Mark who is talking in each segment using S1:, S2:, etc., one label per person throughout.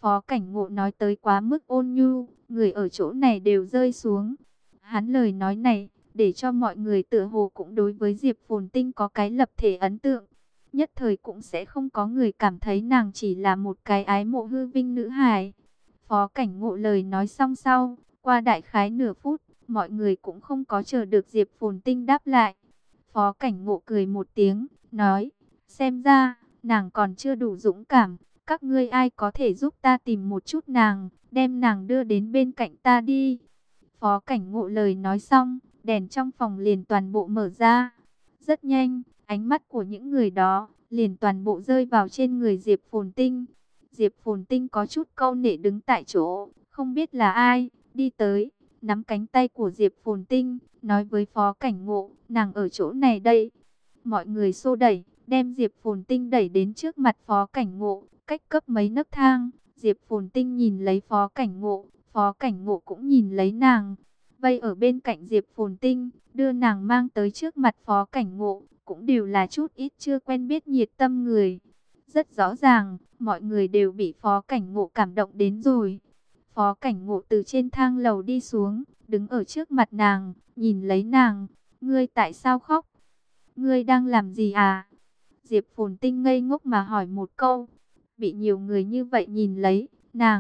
S1: Phó Cảnh Ngộ nói tới quá mức ôn nhu, người ở chỗ này đều rơi xuống. Hắn lời nói này, để cho mọi người tựa hồ cũng đối với Diệp Phồn Tinh có cái lập thể ấn tượng. Nhất thời cũng sẽ không có người cảm thấy nàng chỉ là một cái ái mộ hư vinh nữ hài. Phó Cảnh Ngộ lời nói xong sau, qua đại khái nửa phút, mọi người cũng không có chờ được Diệp Phồn Tinh đáp lại. Phó Cảnh Ngộ cười một tiếng, nói, xem ra, nàng còn chưa đủ dũng cảm. Các ngươi ai có thể giúp ta tìm một chút nàng, đem nàng đưa đến bên cạnh ta đi. Phó Cảnh Ngộ lời nói xong, đèn trong phòng liền toàn bộ mở ra. Rất nhanh, ánh mắt của những người đó liền toàn bộ rơi vào trên người Diệp Phồn Tinh. Diệp Phồn Tinh có chút câu nệ đứng tại chỗ, không biết là ai, đi tới, nắm cánh tay của Diệp Phồn Tinh, nói với Phó Cảnh Ngộ, nàng ở chỗ này đây. Mọi người xô đẩy, đem Diệp Phồn Tinh đẩy đến trước mặt Phó Cảnh Ngộ, cách cấp mấy nấc thang. Diệp Phồn Tinh nhìn lấy Phó Cảnh Ngộ, Phó Cảnh Ngộ cũng nhìn lấy nàng. Vây ở bên cạnh Diệp Phồn Tinh, đưa nàng mang tới trước mặt Phó Cảnh Ngộ, cũng đều là chút ít chưa quen biết nhiệt tâm người. Rất rõ ràng, mọi người đều bị Phó Cảnh Ngộ cảm động đến rồi. Phó Cảnh Ngộ từ trên thang lầu đi xuống, đứng ở trước mặt nàng, nhìn lấy nàng. Ngươi tại sao khóc? Ngươi đang làm gì à? Diệp Phồn Tinh ngây ngốc mà hỏi một câu. Bị nhiều người như vậy nhìn lấy,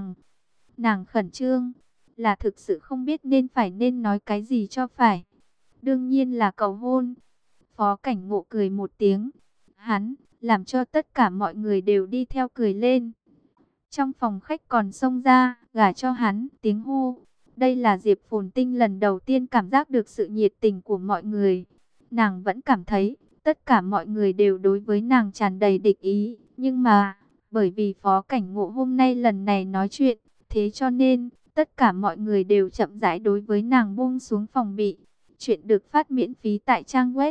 S1: nàng khẩn trương, là thực sự không biết nên nói cái gì cho phải. Đương nhiên là cầu hôn. Phó Cảnh Ngộ cười một tiếng. Hắn làm cho tất cả mọi người đều đi theo cười lên. Trong phòng khách còn xông ra, gả cho hắn, tiếng hô. Đây là Diệp Phồn Tinh lần đầu tiên cảm giác được sự nhiệt tình của mọi người. Nàng vẫn cảm thấy, tất cả mọi người đều đối với nàng tràn đầy địch ý. Nhưng mà, bởi vì Phó Cảnh Ngộ hôm nay lần này nói chuyện, thế cho nên, tất cả mọi người đều chậm rãi đối với nàng buông xuống phòng bị. Chuyện được phát miễn phí tại trang web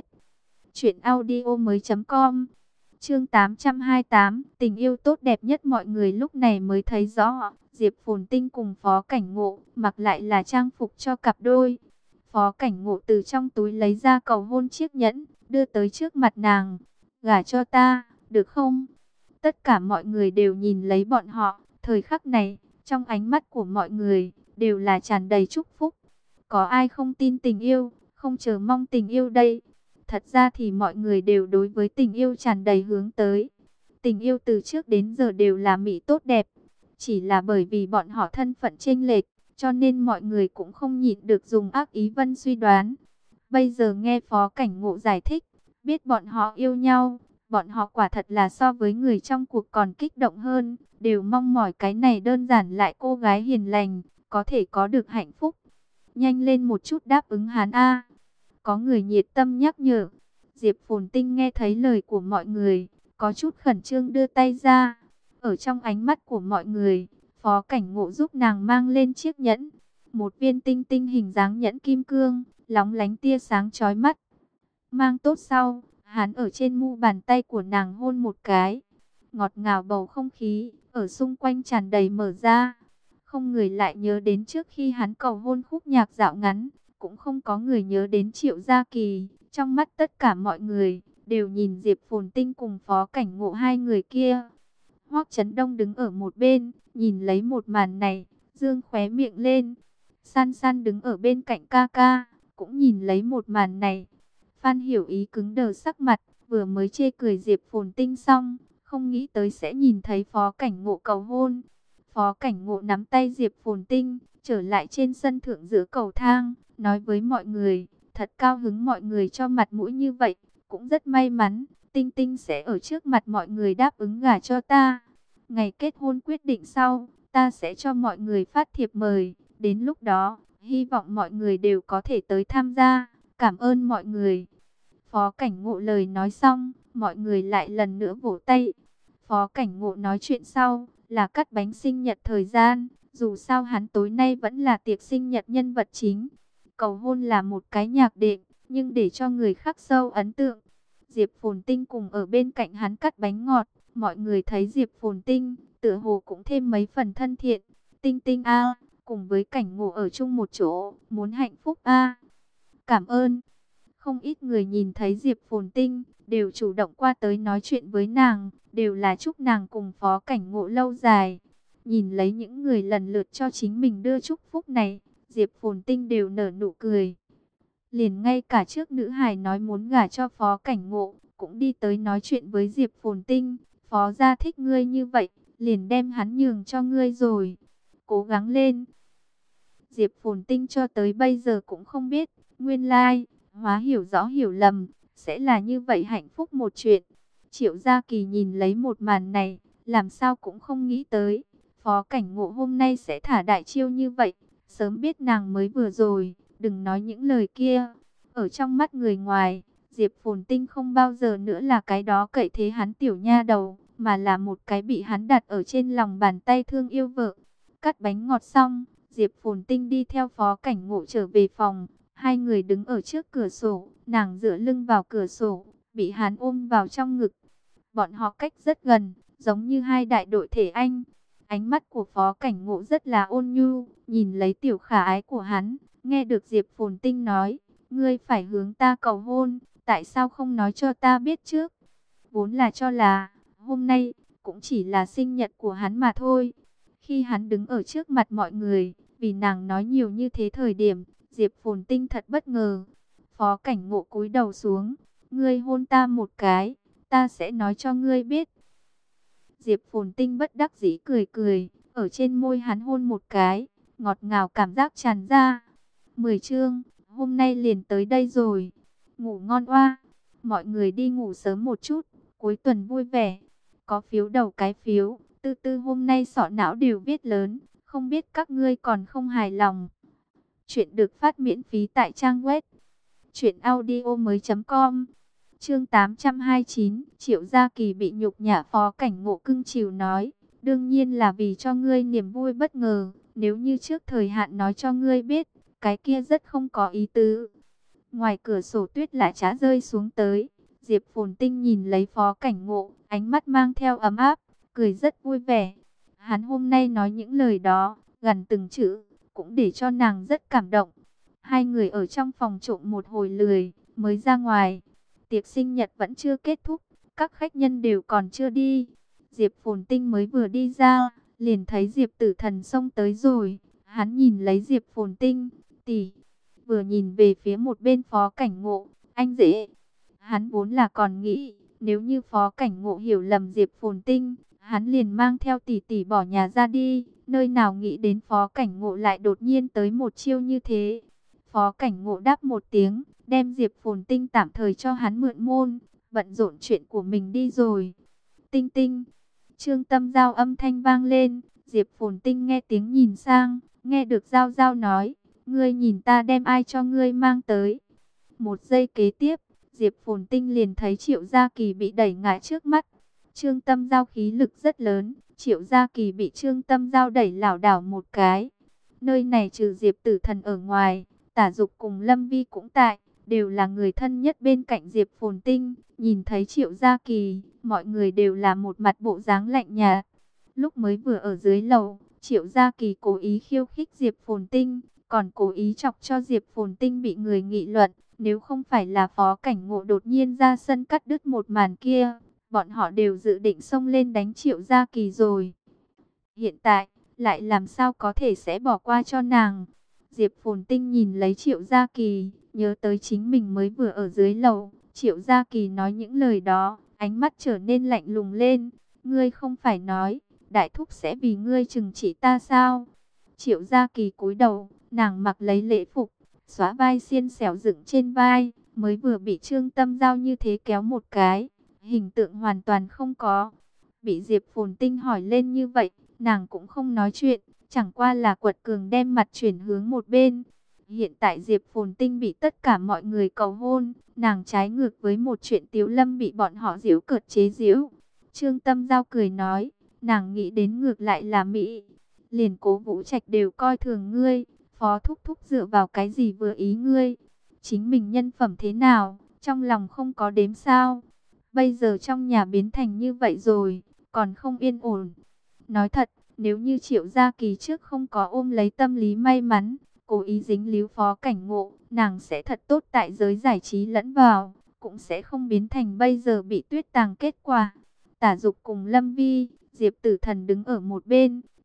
S1: truyệnaudiomoi.com. Chương 828, tình yêu tốt đẹp nhất. Mọi người lúc này mới thấy rõ, Diệp Phồn Tinh cùng Phó Cảnh Ngộ mặc lại là trang phục cho cặp đôi. Phó Cảnh Ngộ từ trong túi lấy ra cầu hôn chiếc nhẫn, đưa tới trước mặt nàng. Gả cho ta, được không? Tất cả mọi người đều nhìn lấy bọn họ, thời khắc này, trong ánh mắt của mọi người, đều là tràn đầy chúc phúc. Có ai không tin tình yêu, không chờ mong tình yêu đây? Thật ra thì mọi người đều đối với tình yêu tràn đầy hướng tới. Tình yêu từ trước đến giờ đều là mỹ tốt đẹp. Chỉ là bởi vì bọn họ thân phận chênh lệch, cho nên mọi người cũng không nhịn được dùng ác ý vân suy đoán. Bây giờ nghe Phó Cảnh Ngộ giải thích, biết bọn họ yêu nhau, bọn họ quả thật là so với người trong cuộc còn kích động hơn, đều mong mỏi cái này đơn giản lại cô gái hiền lành, có thể có được hạnh phúc. Nhanh lên một chút đáp ứng hắn a. Có người nhiệt tâm nhắc nhở. Diệp Phồn Tinh nghe thấy lời của mọi người, có chút khẩn trương đưa tay ra. Ở trong ánh mắt của mọi người, Phó Cảnh Ngộ giúp nàng mang lên chiếc nhẫn. Một viên tinh tinh hình dáng nhẫn kim cương, lóng lánh tia sáng chói mắt. Mang tốt sau, hắn ở trên mu bàn tay của nàng hôn một cái. Ngọt ngào bầu không khí, ở xung quanh tràn đầy mở ra. Không người lại nhớ đến trước khi hắn cầu hôn khúc nhạc dạo ngắn. Cũng không có người nhớ đến Triệu Gia Kỳ. Trong mắt tất cả mọi người đều nhìn Diệp Phồn Tinh cùng Phó Cảnh Ngộ hai người kia. Hoắc Chấn Đông đứng ở một bên, nhìn lấy một màn này, dương khóe miệng lên. San San đứng ở bên cạnh ca ca, cũng nhìn lấy một màn này. Phan Hiểu Ý cứng đờ sắc mặt, vừa mới chê cười Diệp Phồn Tinh xong, không nghĩ tới sẽ nhìn thấy Phó Cảnh Ngộ cầu hôn. Phó Cảnh Ngộ nắm tay Diệp Phồn Tinh, trở lại trên sân thượng giữa cầu thang, nói với mọi người, thật cao hứng mọi người cho mặt mũi như vậy, cũng rất may mắn, Tinh Tinh sẽ ở trước mặt mọi người đáp ứng gả cho ta. Ngày kết hôn quyết định sau, ta sẽ cho mọi người phát thiệp mời, đến lúc đó, hy vọng mọi người đều có thể tới tham gia, cảm ơn mọi người. Phó Cảnh Ngộ lời nói xong, mọi người lại lần nữa vỗ tay. Phó Cảnh Ngộ nói chuyện sau, là cắt bánh sinh nhật thời gian, dù sao hắn tối nay vẫn là tiệc sinh nhật nhân vật chính. Cầu hôn là một cái nhạc đệm, nhưng để cho người khắc sâu ấn tượng. Diệp Phồn Tinh cùng ở bên cạnh hắn cắt bánh ngọt, mọi người thấy Diệp Phồn Tinh, tựa hồ cũng thêm mấy phần thân thiện. Tinh Tinh a, cùng với Cảnh Ngộ ở chung một chỗ, muốn hạnh phúc a. Cảm ơn. Không ít người nhìn thấy Diệp Phồn Tinh, đều chủ động qua tới nói chuyện với nàng, đều là chúc nàng cùng Phó Cảnh Ngộ lâu dài. Nhìn lấy những người lần lượt cho chính mình đưa chúc phúc này, Diệp Phồn Tinh đều nở nụ cười. Liền ngay cả trước nữ hài nói muốn gả cho Phó Cảnh Ngộ, cũng đi tới nói chuyện với Diệp Phồn Tinh. Phó gia thích ngươi như vậy, liền đem hắn nhường cho ngươi rồi. Cố gắng lên. Diệp Phồn Tinh cho tới bây giờ cũng không biết, nguyên lai, hóa hiểu rõ hiểu lầm, sẽ là như vậy hạnh phúc một chuyện. Triệu Gia Kỳ nhìn lấy một màn này, làm sao cũng không nghĩ tới, Phó Cảnh Ngộ hôm nay sẽ thả đại chiêu như vậy. Sớm biết nàng mới vừa rồi, đừng nói những lời kia. Ở trong mắt người ngoài, Diệp Phồn Tinh không bao giờ nữa là cái đó cậy thế hắn tiểu nha đầu, mà là một cái bị hắn đặt ở trên lòng bàn tay thương yêu vợ. Cắt bánh ngọt xong, Diệp Phồn Tinh đi theo Phó Cảnh Ngộ trở về phòng. Hai người đứng ở trước cửa sổ, nàng dựa lưng vào cửa sổ, bị hắn ôm vào trong ngực. Bọn họ cách rất gần, giống như hai đại đội thể anh. Ánh mắt của Phó Cảnh Ngộ rất là ôn nhu, nhìn lấy tiểu khả ái của hắn, nghe được Diệp Phồn Tinh nói, ngươi phải hướng ta cầu hôn, tại sao không nói cho ta biết trước? Vốn là cho là, hôm nay, cũng chỉ là sinh nhật của hắn mà thôi. Khi hắn đứng ở trước mặt mọi người, vì nàng nói nhiều như thế thời điểm, Diệp Phồn Tinh thật bất ngờ. Phó Cảnh Ngộ cúi đầu xuống, ngươi hôn ta một cái, ta sẽ nói cho ngươi biết. Diệp Phồn Tinh bất đắc dĩ cười cười, ở trên môi hắn hôn một cái, ngọt ngào cảm giác tràn ra. 10 chương, hôm nay liền tới đây rồi. Ngủ ngon oa. Mọi người đi ngủ sớm một chút, cuối tuần vui vẻ. Có phiếu đầu cái phiếu, tư tư hôm nay sọ não đều viết lớn, không biết các ngươi còn không hài lòng. Chuyện được phát miễn phí tại trang web truyệnaudiomoi.com. Chương 829, Triệu Gia Kỳ bị nhục nhã. Phó Cảnh Ngộ cưng chiều nói, đương nhiên là vì cho ngươi niềm vui bất ngờ, nếu như trước thời hạn nói cho ngươi biết, cái kia rất không có ý tứ. Ngoài cửa sổ tuyết lại chả rơi xuống tới, Diệp Phồn Tinh nhìn lấy Phó Cảnh Ngộ, ánh mắt mang theo ấm áp, cười rất vui vẻ. Hắn hôm nay nói những lời đó, gần từng chữ, cũng để cho nàng rất cảm động. Hai người ở trong phòng trộm một hồi lười, mới ra ngoài. Tiệc sinh nhật vẫn chưa kết thúc, các khách nhân đều còn chưa đi. Diệp Phồn Tinh mới vừa đi ra, liền thấy Diệp Tử Thần xông tới rồi. Hắn nhìn lấy Diệp Phồn Tinh, tỷ, vừa nhìn về phía một bên Phó Cảnh Ngộ, anh dễ. Hắn vốn là còn nghĩ, nếu như Phó Cảnh Ngộ hiểu lầm Diệp Phồn Tinh, hắn liền mang theo tỷ tỷ bỏ nhà ra đi. Nơi nào nghĩ đến Phó Cảnh Ngộ lại đột nhiên tới một chiêu như thế. Phó Cảnh Ngộ đáp một tiếng, đem Diệp Phồn Tinh tạm thời cho hắn mượn môn, bận rộn chuyện của mình đi rồi. Tinh Tinh, Trương Tâm Giao âm thanh vang lên, Diệp Phồn Tinh nghe tiếng nhìn sang, nghe được Giao Giao nói, ngươi nhìn ta đem ai cho ngươi mang tới. Một giây kế tiếp, Diệp Phồn Tinh liền thấy Triệu Gia Kỳ bị đẩy ngã trước mắt. Trương Tâm Giao khí lực rất lớn, Triệu Gia Kỳ bị Trương Tâm Giao đẩy lảo đảo một cái. Nơi này trừ Diệp Tử Thần ở ngoài, Tả Dục cùng Lâm Vi cũng tại, đều là người thân nhất bên cạnh Diệp Phồn Tinh. Nhìn thấy Triệu Gia Kỳ, mọi người đều là một mặt bộ dáng lạnh nhạt. Lúc mới vừa ở dưới lầu, Triệu Gia Kỳ cố ý khiêu khích Diệp Phồn Tinh, còn cố ý chọc cho Diệp Phồn Tinh bị người nghị luận. Nếu không phải là Phó Cảnh Ngộ đột nhiên ra sân cắt đứt một màn kia, bọn họ đều dự định xông lên đánh Triệu Gia Kỳ rồi. Hiện tại, lại làm sao có thể sẽ bỏ qua cho nàng. Diệp Phồn Tinh nhìn lấy Triệu Gia Kỳ, nhớ tới chính mình mới vừa ở dưới lầu. Triệu Gia Kỳ nói những lời đó, ánh mắt trở nên lạnh lùng lên. Ngươi không phải nói, đại thúc sẽ vì ngươi trừng trị ta sao? Triệu Gia Kỳ cúi đầu, nàng mặc lấy lễ phục, xóa vai xiên xẻo dựng trên vai, mới vừa bị Trương Tâm Giao như thế kéo một cái, hình tượng hoàn toàn không có. Bị Diệp Phồn Tinh hỏi lên như vậy, nàng cũng không nói chuyện, chẳng qua là quật cường đem mặt chuyển hướng một bên. Hiện tại Diệp Phồn Tinh bị tất cả mọi người cầu hôn, nàng trái ngược với một chuyện Tiếu Lâm bị bọn họ giễu cợt chế giễu. Trương Tâm Giao cười nói, nàng nghĩ đến ngược lại là Mỹ, liền Cố Vũ Trạch đều coi thường ngươi, Phó thúc thúc dựa vào cái gì vừa ý ngươi? Chính mình nhân phẩm thế nào, trong lòng không có đếm sao? Bây giờ trong nhà biến thành như vậy rồi, còn không yên ổn. Nói thật, nếu như Triệu Gia Kỳ trước không có ôm lấy tâm lý may mắn, cố ý dính líu Phó Cảnh Ngộ, nàng sẽ thật tốt tại giới giải trí lẫn vào, cũng sẽ không biến thành bây giờ bị tuyết tàng kết quả. Tả Dục cùng Lâm Vi, Diệp Tử Thần đứng ở một bên,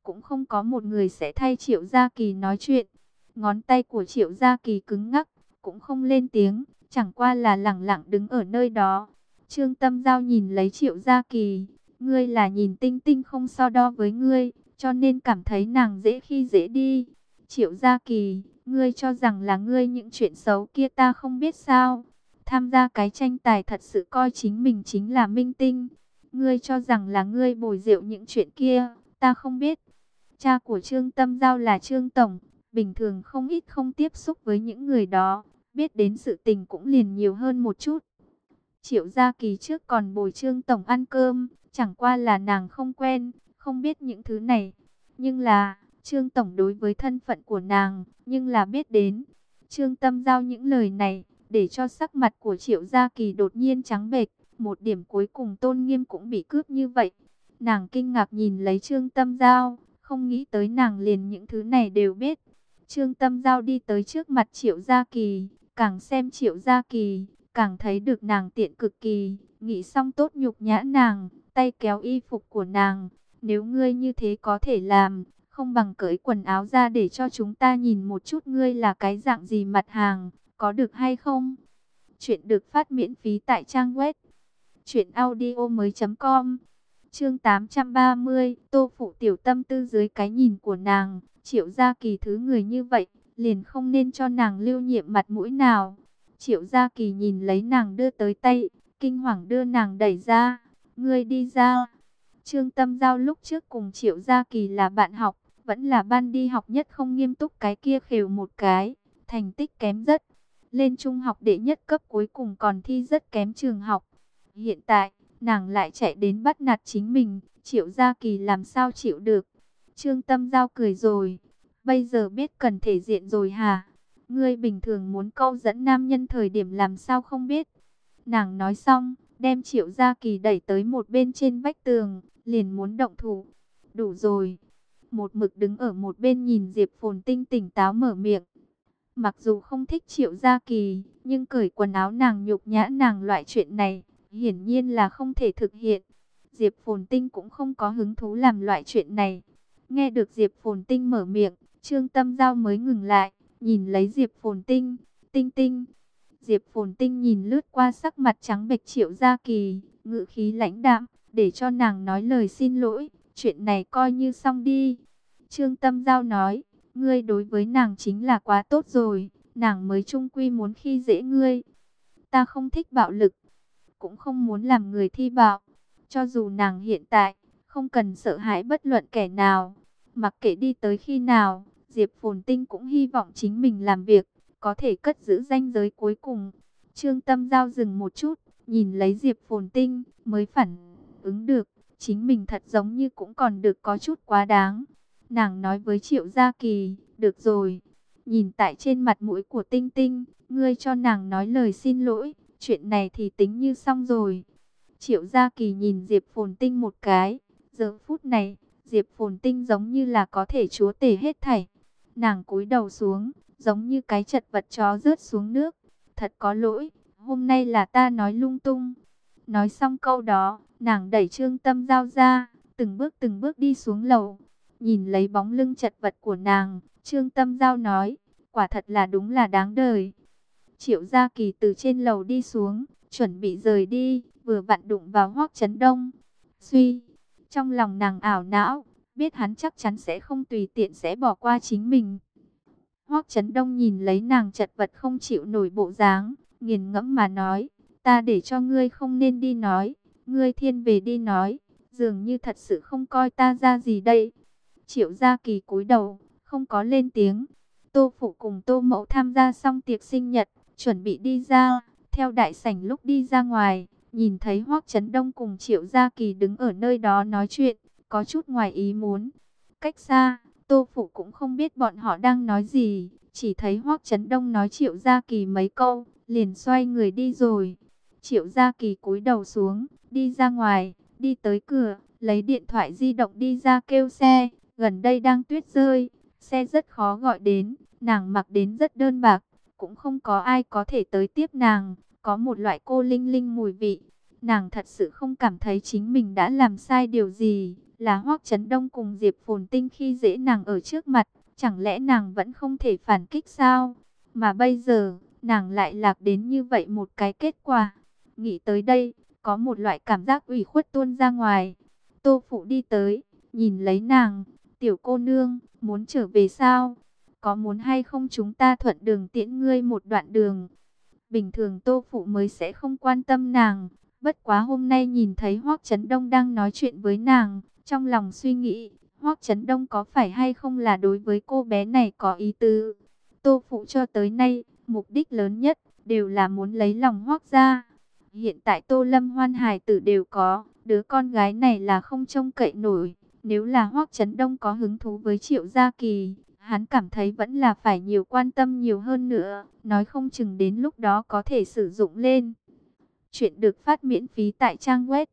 S1: cũng không có một người sẽ thay Triệu Gia Kỳ nói chuyện. Ngón tay của Triệu Gia Kỳ cứng ngắc, cũng không lên tiếng, chẳng qua là lẳng lặng đứng ở nơi đó. Trương Tâm Giao nhìn lấy Triệu Gia Kỳ, ngươi là nhìn Tinh Tinh không so đo với ngươi, cho nên cảm thấy nàng dễ khi dễ đi. Triệu Gia Kỳ, ngươi cho rằng là ngươi những chuyện xấu kia ta không biết sao? Tham gia cái tranh tài thật sự coi chính mình chính là minh tinh. Ngươi cho rằng là ngươi bồi rượu những chuyện kia, ta không biết. Cha của Trương Tâm Giao là Trương Tổng, bình thường không tiếp xúc với những người đó, biết đến sự tình cũng liền nhiều hơn một chút. Triệu Gia Kỳ trước còn bồi Trương Tổng ăn cơm, chẳng qua là nàng không quen, không biết những thứ này. Nhưng là, Trương Tổng đối với thân phận của nàng, nhưng là biết đến. Trương Tâm Giao những lời này, để cho sắc mặt của Triệu Gia Kỳ đột nhiên trắng bệch, một điểm cuối cùng tôn nghiêm cũng bị cướp như vậy. Nàng kinh ngạc nhìn lấy Trương Tâm Giao, không nghĩ tới nàng liền những thứ này đều biết. Trương Tâm Giao đi tới trước mặt Triệu Gia Kỳ, càng xem Triệu Gia Kỳ, càng thấy được nàng tiện cực kỳ, nghĩ xong tốt nhục nhã nàng, tay kéo y phục của nàng. Nếu ngươi như thế có thể làm, không bằng cởi quần áo ra để cho chúng ta nhìn một chút ngươi là cái dạng gì mặt hàng, có được hay không? Chuyện được phát miễn phí tại trang web truyệnaudiomoi.com. Chương 830, Tô Phụ tiểu tâm tư dưới cái nhìn của nàng, Triệu Gia Kỳ thứ người như vậy, liền không nên cho nàng lưu nhiệm mặt mũi nào. Triệu Gia Kỳ nhìn lấy nàng đưa tới tay, kinh hoàng đưa nàng đẩy ra, ngươi đi ra. Trương Tâm Giao lúc trước cùng Triệu Gia Kỳ là bạn học, vẫn là ban đi học nhất không nghiêm túc cái kia khều một cái, thành tích kém rất. Lên trung học đệ nhất cấp cuối cùng còn thi rất kém trường học. Hiện tại, nàng lại chạy đến bắt nạt chính mình, Triệu Gia Kỳ làm sao chịu được. Trương Tâm Giao cười rồi, bây giờ biết cần thể diện rồi hả? Ngươi bình thường muốn câu dẫn nam nhân thời điểm làm sao không biết. Nàng nói xong, đem Triệu Gia Kỳ đẩy tới một bên trên vách tường, liền muốn động thủ. Đủ rồi. Một mực đứng ở một bên nhìn Diệp Phồn Tinh tỉnh táo mở miệng. Mặc dù không thích Triệu Gia Kỳ, nhưng cởi quần áo nàng nhục nhã nàng loại chuyện này, hiển nhiên là không thể thực hiện. Diệp Phồn Tinh cũng không có hứng thú làm loại chuyện này. Nghe được Diệp Phồn Tinh mở miệng, Trương Tâm Giao mới ngừng lại, nhìn lấy Diệp Phồn Tinh. Tinh Tinh. Diệp Phồn Tinh nhìn lướt qua sắc mặt trắng bệch Triệu Gia Kỳ, ngữ khí lãnh đạm, để cho nàng nói lời xin lỗi. Chuyện này coi như xong đi. Trương Tâm Giao nói, ngươi đối với nàng chính là quá tốt rồi, nàng mới chung quy muốn khi dễ ngươi. Ta không thích bạo lực, cũng không muốn làm người thi bạo. Cho dù nàng hiện tại, không cần sợ hãi bất luận kẻ nào. Mặc kệ đi tới khi nào, Diệp Phồn Tinh cũng hy vọng chính mình làm việc, có thể cất giữ ranh giới cuối cùng. Trương Tâm Giao dừng một chút, nhìn lấy Diệp Phồn Tinh, mới phản ứng được. Chính mình thật giống như cũng còn được có chút quá đáng. Nàng nói với Triệu Gia Kỳ, được rồi. Nhìn tại trên mặt mũi của Tinh Tinh, ngươi cho nàng nói lời xin lỗi. Chuyện này thì tính như xong rồi. Triệu Gia Kỳ nhìn Diệp Phồn Tinh một cái. Giờ phút này, Diệp Phồn Tinh giống như là có thể chúa tể hết thảy. Nàng cúi đầu xuống, giống như cái chật vật chó rớt xuống nước. Thật có lỗi, hôm nay là ta nói lung tung. Nói xong câu đó, nàng đẩy Trương Tâm Giao ra, từng bước đi xuống lầu. Nhìn lấy bóng lưng chật vật của nàng, Trương Tâm Giao nói, quả thật là đúng là đáng đời. Triệu Gia Kỳ từ trên lầu đi xuống, chuẩn bị rời đi, vừa vặn đụng vào Hoắc Chấn Đông. Suy, trong lòng nàng ảo não, biết hắn chắc chắn sẽ không tùy tiện sẽ bỏ qua chính mình. Hoắc Chấn Đông nhìn lấy nàng chật vật không chịu nổi bộ dáng, nghiền ngẫm mà nói, ta để cho ngươi không nên đi nói, ngươi thiên về đi nói, dường như thật sự không coi ta ra gì đây. Triệu Gia Kỳ cúi đầu, không có lên tiếng. Tô Phụ cùng Tô Mẫu tham gia xong tiệc sinh nhật, chuẩn bị đi ra, theo đại sảnh lúc đi ra ngoài, nhìn thấy Hoắc Chấn Đông cùng Triệu Gia Kỳ đứng ở nơi đó nói chuyện, có chút ngoài ý muốn. Cách xa, Tô Phụ cũng không biết bọn họ đang nói gì, chỉ thấy Hoắc Chấn Đông nói Triệu Gia Kỳ mấy câu, liền xoay người đi rồi. Triệu Gia Kỳ cúi đầu xuống, đi ra ngoài, đi tới cửa, lấy điện thoại di động đi ra kêu xe. Gần đây đang tuyết rơi, xe rất khó gọi đến, nàng mặc đến rất đơn bạc, cũng không có ai có thể tới tiếp nàng, có một loại cô linh linh mùi vị. Nàng thật sự không cảm thấy chính mình đã làm sai điều gì, là Hoắc Chấn Đông cùng Diệp Phồn Tinh khi dễ nàng ở trước mặt, chẳng lẽ nàng vẫn không thể phản kích sao? Mà bây giờ, nàng lại lạc đến như vậy một cái kết quả. Nghĩ tới đây, có một loại cảm giác ủy khuất tuôn ra ngoài. Tô Phụ đi tới, nhìn lấy nàng, tiểu cô nương, muốn trở về sao? Có muốn hay không chúng ta thuận đường tiễn ngươi một đoạn đường? Bình thường Tô Phụ mới sẽ không quan tâm nàng. Bất quá hôm nay nhìn thấy Hoắc Chấn Đông đang nói chuyện với nàng, trong lòng suy nghĩ, Hoắc Chấn Đông có phải hay không là đối với cô bé này có ý tứ. Tô Phụ cho tới nay, mục đích lớn nhất, đều là muốn lấy lòng Hoắc gia. Hiện tại Tô Lâm Hoan hài tử đều có, đứa con gái này là không trông cậy nổi. Nếu là Hoắc Chấn Đông có hứng thú với Triệu Gia Kỳ, hắn cảm thấy vẫn là phải nhiều quan tâm nhiều hơn nữa, nói không chừng đến lúc đó có thể sử dụng lên. Chuyện được phát miễn phí tại trang web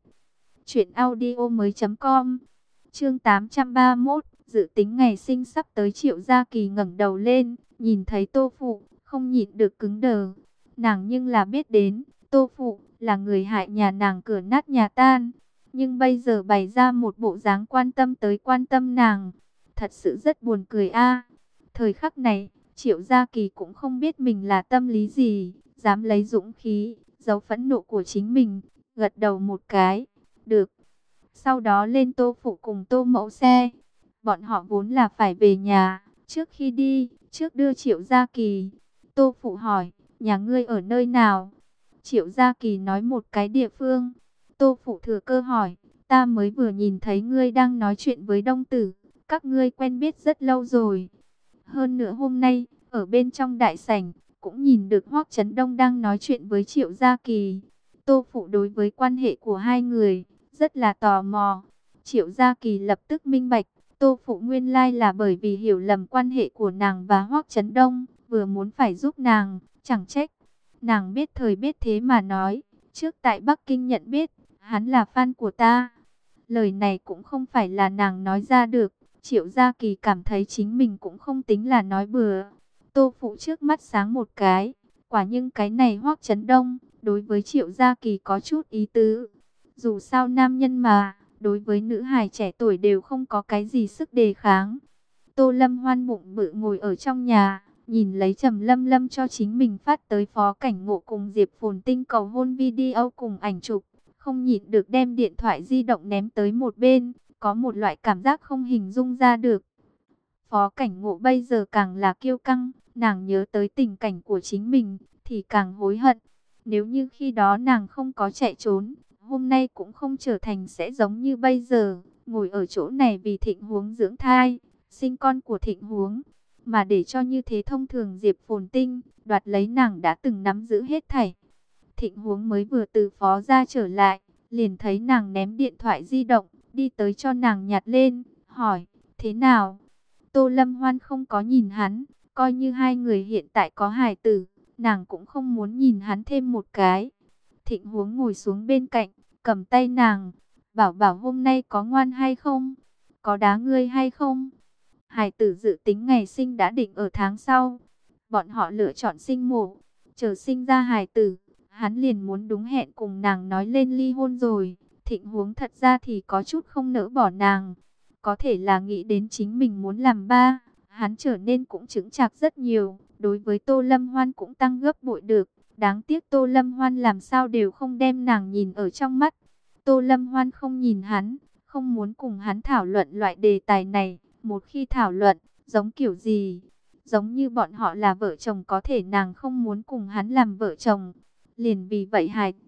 S1: truyệnaudiomoi.com. Chương 831, dự tính ngày sinh sắp tới, Triệu Gia Kỳ ngẩng đầu lên, nhìn thấy Tô Phụ, không nhịn được cứng đờ. Nàng nhưng là biết đến, Tô Phụ là người hại nhà nàng cửa nát nhà tan, nhưng bây giờ bày ra một bộ dáng quan tâm tới quan tâm nàng, thật sự rất buồn cười a. Thời khắc này, Triệu Gia Kỳ cũng không biết mình là tâm lý gì, dám lấy dũng khí giấu phẫn nộ của chính mình, gật đầu một cái, được. Sau đó lên Tô Phụ cùng Tô Mẫu xe. Bọn họ vốn là phải về nhà, trước khi đi, trước đưa Triệu Gia Kỳ. Tô Phụ hỏi, nhà ngươi ở nơi nào? Triệu Gia Kỳ nói một cái địa phương. Tô Phụ thừa cơ hỏi, ta mới vừa nhìn thấy ngươi đang nói chuyện với Đông Tử, các ngươi quen biết rất lâu rồi. Hơn nữa hôm nay, ở bên trong đại sảnh, cũng nhìn được Hoắc Chấn Đông đang nói chuyện với Triệu Gia Kỳ. Tô Phụ đối với quan hệ của hai người rất là tò mò. Triệu Gia Kỳ lập tức minh bạch, Tô Phụ nguyên lai là bởi vì hiểu lầm quan hệ của nàng và Hoắc Chấn Đông, vừa muốn phải giúp nàng, chẳng trách. Nàng biết thời biết thế mà nói, trước tại Bắc Kinh nhận biết, hắn là fan của ta. Lời này cũng không phải là nàng nói ra được, Triệu Gia Kỳ cảm thấy chính mình cũng không tính là nói bừa. Tô Phụ trước mắt sáng một cái, quả nhưng cái này Hoắc Chấn Đông, đối với Triệu Gia Kỳ có chút ý tứ. Dù sao nam nhân mà, đối với nữ hài trẻ tuổi đều không có cái gì sức đề kháng. Tô Lâm Hoan bụng bự ngồi ở trong nhà, nhìn lấy Trầm Lâm Lâm cho chính mình phát tới Phó Cảnh Ngộ cùng Diệp Phồn Tinh cầu hôn video cùng ảnh chụp, không nhịn được đem điện thoại di động ném tới một bên, có một loại cảm giác không hình dung ra được. Phó Cảnh Ngộ bây giờ càng là kiêu căng, nàng nhớ tới tình cảnh của chính mình, thì càng hối hận. Nếu như khi đó nàng không có chạy trốn, hôm nay cũng không trở thành sẽ giống như bây giờ, ngồi ở chỗ này vì Thịnh Huống dưỡng thai, sinh con của Thịnh Huống. Mà để cho như thế thông thường Diệp Phồn Tinh, đoạt lấy nàng đã từng nắm giữ hết thảy. Thịnh Huống mới vừa từ phó ra trở lại, liền thấy nàng ném điện thoại di động, đi tới cho nàng nhặt lên, hỏi, thế nào? Tô Lâm Hoan không có nhìn hắn, coi như hai người hiện tại có hài tử, nàng cũng không muốn nhìn hắn thêm một cái. Thịnh Huống ngồi xuống bên cạnh, cầm tay nàng, bảo bảo hôm nay có ngoan hay không? Có đá ngươi hay không? Hài tử dự tính ngày sinh đã định ở tháng sau. Bọn họ lựa chọn sinh mổ, chờ sinh ra hài tử, hắn liền muốn đúng hẹn cùng nàng nói lên ly hôn rồi. Thịnh Huống thật ra thì có chút không nỡ bỏ nàng. Có thể là nghĩ đến chính mình muốn làm ba, hắn trở nên cũng chững chạc rất nhiều. Đối với Tô Lâm Hoan cũng tăng gấp bội được. Đáng tiếc Tô Lâm Hoan làm sao đều không đem nàng nhìn ở trong mắt. Tô Lâm Hoan không nhìn hắn, không muốn cùng hắn thảo luận loại đề tài này. Một khi thảo luận, giống kiểu gì? Giống như bọn họ là vợ chồng, có thể nàng không muốn cùng hắn làm vợ chồng. Liền vì vậy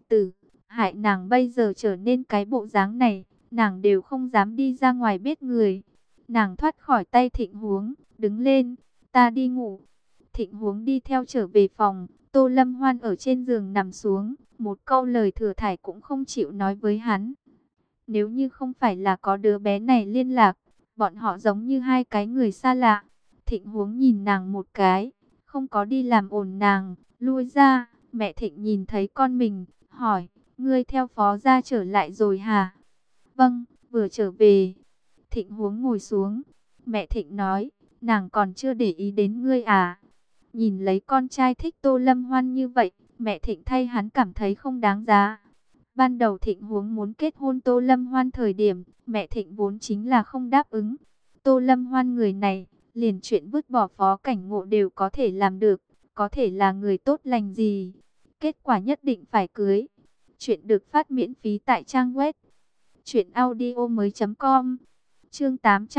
S1: hại nàng bây giờ trở nên cái bộ dáng này, nàng đều không dám đi ra ngoài biết người. Nàng thoát khỏi tay Thịnh Huống, đứng lên, ta đi ngủ. Thịnh Huống đi theo trở về phòng, Tô Lâm Hoan ở trên giường nằm xuống, một câu lời thừa thải cũng không chịu nói với hắn. Nếu như không phải là có đứa bé này liên lạc, bọn họ giống như hai cái người xa lạ. Thịnh Huống nhìn nàng một cái, không có đi làm ồn nàng, lui ra. Mẹ Thịnh nhìn thấy con mình, hỏi, ngươi theo phó gia trở lại rồi hả? Vâng, vừa trở về. Thịnh Huống ngồi xuống. Mẹ Thịnh nói, nàng còn chưa để ý đến ngươi à? Nhìn lấy con trai thích Tô Lâm Hoan như vậy, mẹ Thịnh thay hắn cảm thấy không đáng giá. Ban đầu Thịnh Huống muốn kết hôn Tô Lâm Hoan thời điểm, mẹ Thịnh vốn chính là không đáp ứng. Tô Lâm Hoan người này, liền chuyện vứt bỏ Phó Cảnh Ngộ đều có thể làm được, có thể là người tốt lành gì. Kết quả nhất định phải cưới. Chuyện được phát miễn phí tại trang web truyệnaudiomoi.com. Chương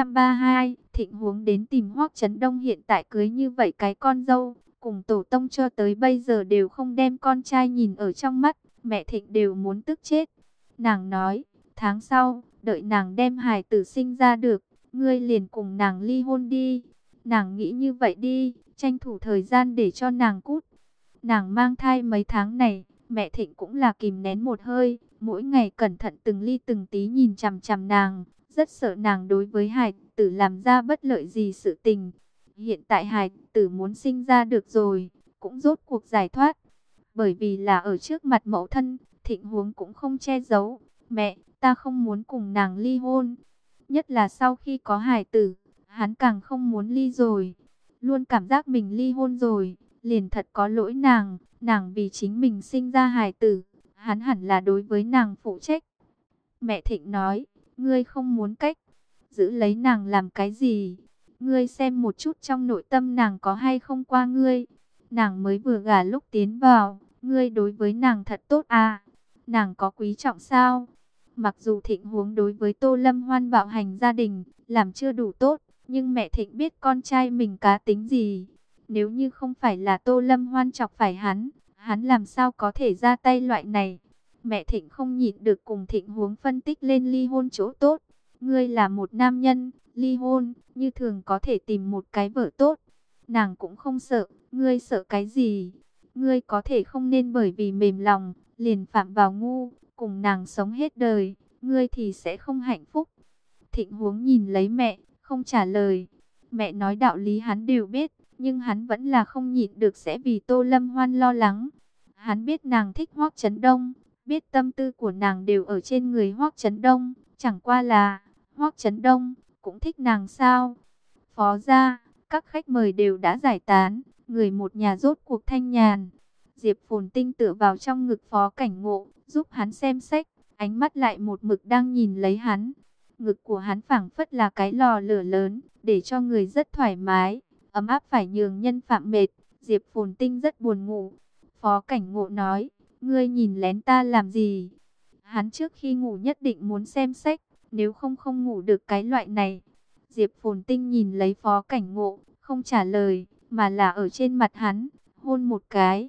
S1: 832, Thịnh Huống đến tìm Hoắc Chấn Đông, hiện tại cưới như vậy cái con dâu, cùng tổ tông cho tới bây giờ đều không đem con trai nhìn ở trong mắt, mẹ Thịnh đều muốn tức chết. Nàng nói, tháng sau, đợi nàng đem hài tử sinh ra được, ngươi liền cùng nàng ly hôn đi. Nàng nghĩ như vậy đi, tranh thủ thời gian để cho nàng cút. Nàng mang thai mấy tháng này, mẹ Thịnh cũng là kìm nén một hơi, mỗi ngày cẩn thận từng ly từng tí nhìn chằm chằm nàng, rất sợ nàng đối với hài tử làm ra bất lợi gì sự tình. Hiện tại hài tử muốn sinh ra được rồi, cũng rốt cuộc giải thoát. Bởi vì là ở trước mặt mẫu thân, Thịnh Huống cũng không che giấu. Mẹ, ta không muốn cùng nàng ly hôn. Nhất là sau khi có hài tử, hắn càng không muốn ly rồi. Luôn cảm giác mình ly hôn rồi, liền thật có lỗi nàng. Nàng vì chính mình sinh ra hài tử, hắn hẳn là đối với nàng phụ trách. Mẹ Thịnh nói, ngươi không muốn cách giữ lấy nàng làm cái gì? Ngươi xem một chút trong nội tâm nàng có hay không qua ngươi. Nàng mới vừa gả lúc tiến vào, ngươi đối với nàng thật tốt à? Nàng có quý trọng sao? Mặc dù Thịnh Huống đối với Tô Lâm Hoan bạo hành gia đình, làm chưa đủ tốt, nhưng mẹ Thịnh biết con trai mình cá tính gì. Nếu như không phải là Tô Lâm Hoan chọc phải hắn làm sao có thể ra tay loại này. Mẹ Thịnh không nhịn được cùng Thịnh Huống phân tích lên ly hôn chỗ tốt. Ngươi là một nam nhân, ly hôn, như thường có thể tìm một cái vợ tốt. Nàng cũng không sợ, ngươi sợ cái gì? Ngươi có thể không nên bởi vì mềm lòng, liền phạm vào ngu, cùng nàng sống hết đời, ngươi thì sẽ không hạnh phúc. Thịnh Huống nhìn lấy mẹ, không trả lời. Mẹ nói đạo lý hắn đều biết, nhưng hắn vẫn là không nhịn được sẽ vì Tô Lâm Hoan lo lắng. Hắn biết nàng thích Hoắc Chấn Đông, biết tâm tư của nàng đều ở trên người Hoắc Chấn Đông, chẳng qua là Hoắc Chấn Đông cũng thích nàng sao? Phó gia, các khách mời đều đã giải tán, người một nhà rốt cuộc thanh nhàn. Diệp Phồn Tinh tựa vào trong ngực Phó Cảnh Ngộ, giúp hắn xem sách, ánh mắt lại một mực đang nhìn lấy hắn. Ngực của hắn phảng phất là cái lò lửa lớn, để cho người rất thoải mái, ấm áp phải nhường nhân phạm mệt. Diệp Phồn Tinh rất buồn ngủ. Phó Cảnh Ngộ nói, ngươi nhìn lén ta làm gì? Hắn trước khi ngủ nhất định muốn xem sách, nếu không không ngủ được cái loại này. Diệp Phồn Tinh nhìn lấy Phó Cảnh Ngộ, không trả lời, mà là ở trên mặt hắn, hôn một cái.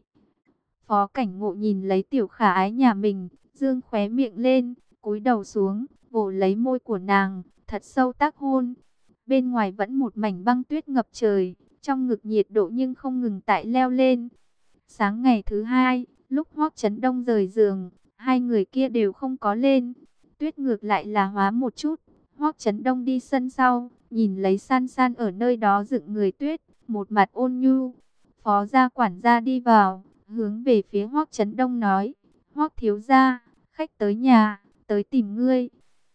S1: Phó Cảnh Ngộ nhìn lấy tiểu khả ái nhà mình, dương khóe miệng lên, cúi đầu xuống, vồ lấy môi của nàng, thật sâu tác hôn. Bên ngoài vẫn một mảnh băng tuyết ngập trời, trong ngực nhiệt độ nhưng không ngừng tại leo lên. Sáng ngày thứ hai, lúc Hoắc Chấn Đông rời giường, hai người kia đều không có lên. Tuyết ngược lại là hóa một chút. Hoắc Chấn Đông đi sân sau, nhìn lấy San San ở nơi đó dựng người tuyết, một mặt ôn nhu. Phó gia quản gia đi vào, hướng về phía Hoắc Chấn Đông nói, Hoắc thiếu gia, khách tới nhà, tới tìm ngươi.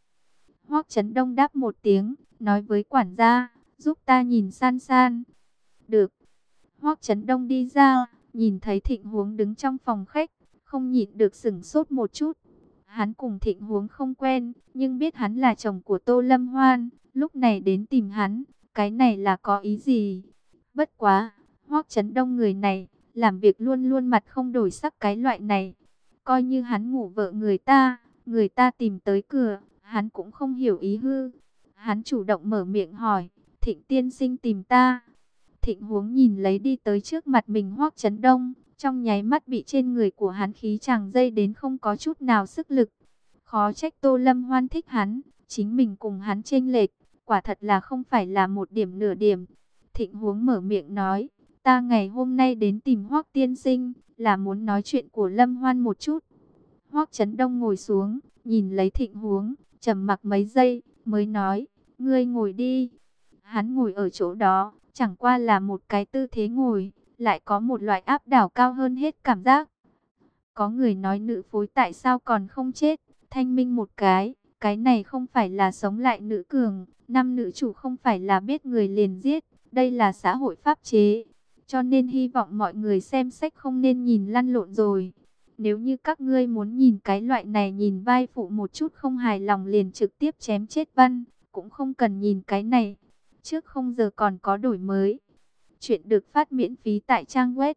S1: Hoắc Chấn Đông đáp một tiếng, nói với quản gia, giúp ta nhìn San San. Được. Hoắc Chấn Đông đi ra, nhìn thấy Thịnh Huống đứng trong phòng khách, không nhịn được sửng sốt một chút. Hắn cùng Thịnh Huống không quen, nhưng biết hắn là chồng của Tô Lâm Hoan, lúc này đến tìm hắn, cái này là có ý gì? Bất quá, Hoắc Chấn Đông người này, làm việc luôn luôn mặt không đổi sắc cái loại này. Coi như hắn ngủ vợ người ta tìm tới cửa, hắn cũng không hiểu ý hư. Hắn chủ động mở miệng hỏi, Thịnh tiên sinh tìm ta. Thịnh Huống nhìn lấy đi tới trước mặt mình Hoắc Chấn Đông, trong nháy mắt bị trên người của hắn khí chàng dây đến không có chút nào sức lực. Khó trách Tô Lâm Hoan thích hắn, chính mình cùng hắn chênh lệch, quả thật là không phải là một điểm nửa điểm. Thịnh Huống mở miệng nói, ta ngày hôm nay đến tìm Hoắc tiên sinh, là muốn nói chuyện của Lâm Hoan một chút. Hoắc Chấn Đông ngồi xuống, nhìn lấy Thịnh Huống, trầm mặc mấy giây, mới nói, ngươi ngồi đi. Hắn ngồi ở chỗ đó, chẳng qua là một cái tư thế ngồi, lại có một loại áp đảo cao hơn hết cảm giác. Có người nói nữ phối tại sao còn không chết, thanh minh một cái này không phải là sống lại nữ cường, năm nữ chủ không phải là biết người liền giết, đây là xã hội pháp chế. Cho nên hy vọng mọi người xem sách không nên nhìn lăn lộn rồi. Nếu như các ngươi muốn nhìn cái loại này nhìn vai phụ một chút không hài lòng liền trực tiếp chém chết văn, cũng không cần nhìn cái này. Trước không giờ còn có đổi mới. Chuyện được phát miễn phí tại trang web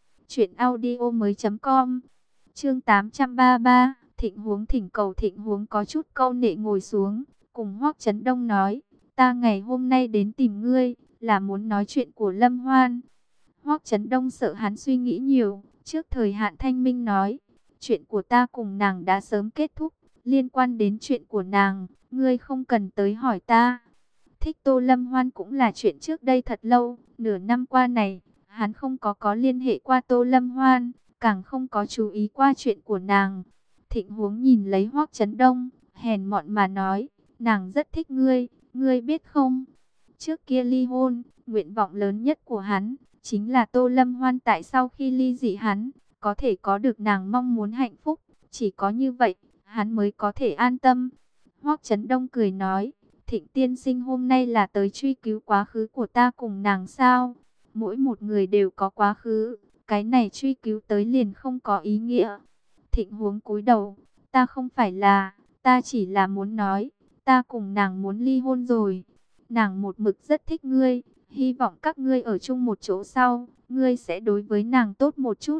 S1: truyệnaudiomoi.com. Chương 833, Thịnh Huống thỉnh cầu. Thịnh Huống có chút câu nệ ngồi xuống, cùng Hoắc Chấn Đông nói, ta ngày hôm nay đến tìm ngươi, là muốn nói chuyện của Lâm Hoan. Hoắc Chấn Đông sợ hắn suy nghĩ nhiều, trước thời hạn thanh minh nói, chuyện của ta cùng nàng đã sớm kết thúc, liên quan đến chuyện của nàng, ngươi không cần tới hỏi ta. Thích Tô Lâm Hoan cũng là chuyện trước đây thật lâu, nửa năm qua này, hắn không có liên hệ qua Tô Lâm Hoan, càng không có chú ý qua chuyện của nàng. Thịnh Huống nhìn lấy Hoắc Chấn Đông, hèn mọn mà nói, nàng rất thích ngươi, ngươi biết không? Trước kia ly hôn, nguyện vọng lớn nhất của hắn chính là Tô Lâm Hoan tại sau khi ly dị hắn có thể có được nàng mong muốn hạnh phúc, chỉ có như vậy, hắn mới có thể an tâm. Hoắc Chấn Đông cười nói, Thịnh tiên sinh hôm nay là tới truy cứu quá khứ của ta cùng nàng sao? Mỗi một người đều có quá khứ, cái này truy cứu tới liền không có ý nghĩa. Thịnh Huống cúi đầu, ta không phải là, ta chỉ là muốn nói, ta cùng nàng muốn ly hôn rồi. Nàng một mực rất thích ngươi, hy vọng các ngươi ở chung một chỗ sau, ngươi sẽ đối với nàng tốt một chút.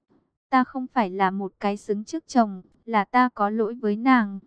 S1: Ta không phải là một cái xứng trước chồng, là ta có lỗi với nàng.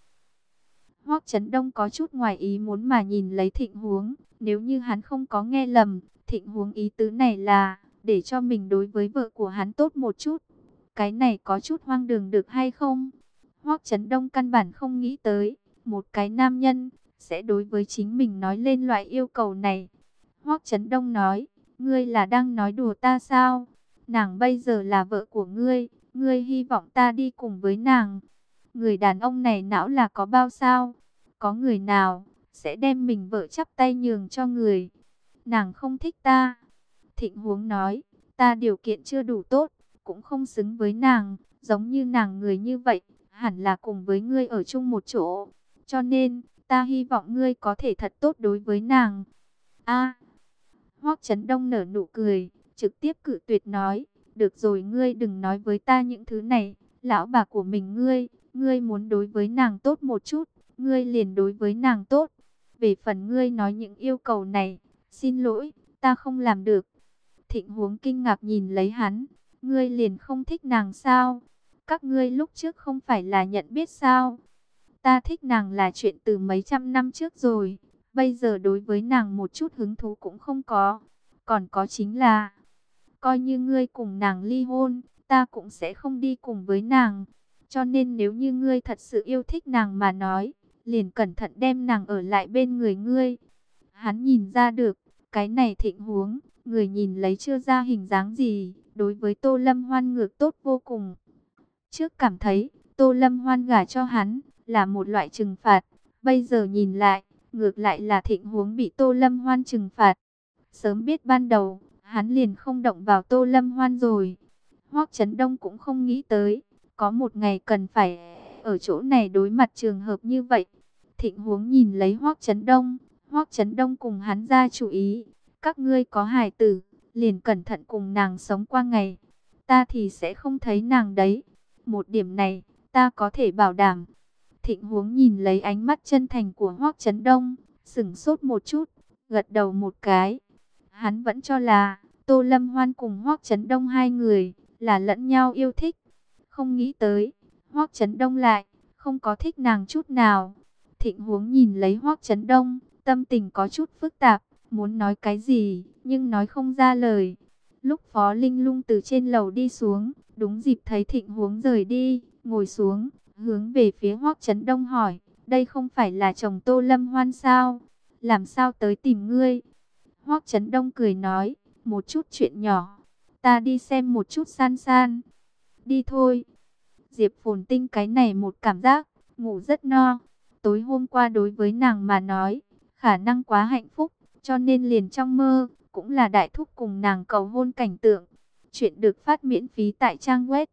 S1: Hoắc Chấn Đông có chút ngoài ý muốn mà nhìn lấy Thịnh Huống, nếu như hắn không có nghe lầm, Thịnh Huống ý tứ này là để cho mình đối với vợ của hắn tốt một chút. Cái này có chút hoang đường được hay không? Hoắc Chấn Đông căn bản không nghĩ tới, một cái nam nhân sẽ đối với chính mình nói lên loại yêu cầu này. Hoắc Chấn Đông nói, ngươi là đang nói đùa ta sao? Nàng bây giờ là vợ của ngươi, ngươi hy vọng ta đi cùng với nàng. Người đàn ông này não là có bao sao? Có người nào sẽ đem mình vợ chắp tay nhường cho người? Nàng không thích ta. Thịnh Huống nói, ta điều kiện chưa đủ tốt, cũng không xứng với nàng, giống như nàng người như vậy, hẳn là cùng với ngươi ở chung một chỗ. Cho nên, ta hy vọng ngươi có thể thật tốt đối với nàng. A. Hoắc Chấn Đông nở nụ cười, trực tiếp cự tuyệt nói, được rồi, ngươi đừng nói với ta những thứ này, lão bà của mình ngươi muốn đối với nàng tốt một chút, ngươi liền đối với nàng tốt. Về phần ngươi nói những yêu cầu này, xin lỗi, ta không làm được. Thịnh Huống kinh ngạc nhìn lấy hắn, ngươi liền không thích nàng sao? Các ngươi lúc trước không phải là nhận biết sao? Ta thích nàng là chuyện từ mấy trăm năm trước rồi, bây giờ đối với nàng một chút hứng thú cũng không có. Còn có chính là, coi như ngươi cùng nàng ly hôn, ta cũng sẽ không đi cùng với nàng. Cho nên nếu như ngươi thật sự yêu thích nàng mà nói, liền cẩn thận đem nàng ở lại bên người ngươi. Hắn nhìn ra được, cái này Thịnh Huống, người nhìn lấy chưa ra hình dáng gì, đối với Tô Lâm Hoan ngược tốt vô cùng. Trước cảm thấy, Tô Lâm Hoan gả cho hắn, là một loại trừng phạt. Bây giờ nhìn lại, ngược lại là Thịnh Huống bị Tô Lâm Hoan trừng phạt. Sớm biết ban đầu, hắn liền không động vào Tô Lâm Hoan rồi. Hoắc Chấn Đông cũng không nghĩ tới, có một ngày cần phải ở chỗ này đối mặt trường hợp như vậy. Thịnh Huống nhìn lấy Hoắc Chấn Đông, Hoắc Chấn Đông cùng hắn ra chủ ý, các ngươi có hài tử, liền cẩn thận cùng nàng sống qua ngày. Ta thì sẽ không thấy nàng đấy. Một điểm này, ta có thể bảo đảm. Thịnh Huống nhìn lấy ánh mắt chân thành của Hoắc Chấn Đông, sững sốt một chút, gật đầu một cái. Hắn vẫn cho là Tô Lâm Hoan cùng Hoắc Chấn Đông hai người là lẫn nhau yêu thích. Không nghĩ tới, Hoắc Chấn Đông lại không có thích nàng chút nào. Thịnh Huống nhìn lấy Hoắc Chấn Đông, tâm tình có chút phức tạp, muốn nói cái gì, nhưng nói không ra lời. Lúc Phó Linh Lung từ trên lầu đi xuống, đúng dịp thấy Thịnh Huống rời đi, ngồi xuống, hướng về phía Hoắc Chấn Đông hỏi, đây không phải là chồng Tô Lâm Hoan sao? Làm sao tới tìm ngươi? Hoắc Chấn Đông cười nói, một chút chuyện nhỏ, ta đi xem một chút San San. Đi thôi. Diệp Phồn Tinh cái này một cảm giác, ngủ rất no. Tối hôm qua đối với nàng mà nói, khả năng quá hạnh phúc, cho nên liền trong mơ, cũng là đại thúc cùng nàng cầu hôn cảnh tượng. Chuyện được phát miễn phí tại trang web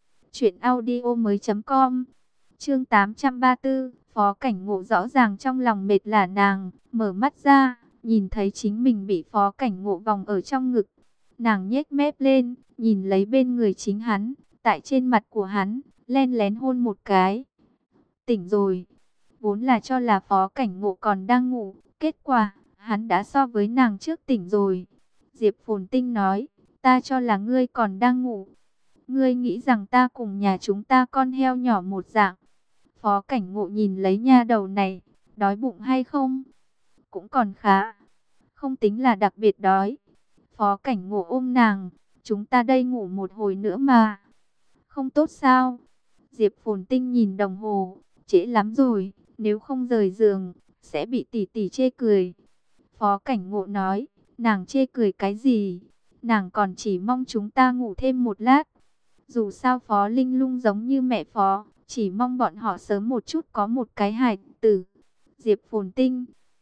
S1: truyệnaudiomoi.com. Chương 834, Phó Cảnh Ngộ rõ ràng trong lòng mệt là nàng, mở mắt ra, nhìn thấy chính mình bị Phó Cảnh Ngộ vòng ở trong ngực. Nàng nhếch mép lên, nhìn lấy bên người chính hắn, tại trên mặt của hắn, len lén hôn một cái. Tỉnh rồi. Vốn là cho là Phó Cảnh Ngộ còn đang ngủ, kết quả, hắn đã so với nàng trước tỉnh rồi. Diệp Phồn Tinh nói, ta cho là ngươi còn đang ngủ. Ngươi nghĩ rằng ta cùng nhà chúng ta con heo nhỏ một dạng. Phó Cảnh Ngộ nhìn lấy nha đầu này, đói bụng hay không? Cũng còn khá, không tính là đặc biệt đói. Phó Cảnh Ngộ ôm nàng, chúng ta đây ngủ một hồi nữa mà. Không tốt sao? Diệp Phồn Tinh nhìn đồng hồ, trễ lắm rồi, nếu không rời giường, sẽ bị tỷ tỷ chê cười. Phó Cảnh Ngộ nói, nàng chê cười cái gì? Nàng còn chỉ mong chúng ta ngủ thêm một lát. Dù sao Phó Linh Lung giống như mẹ Phó, chỉ mong bọn họ sớm một chút có một cái hài tử. Diệp Phồn Tinh,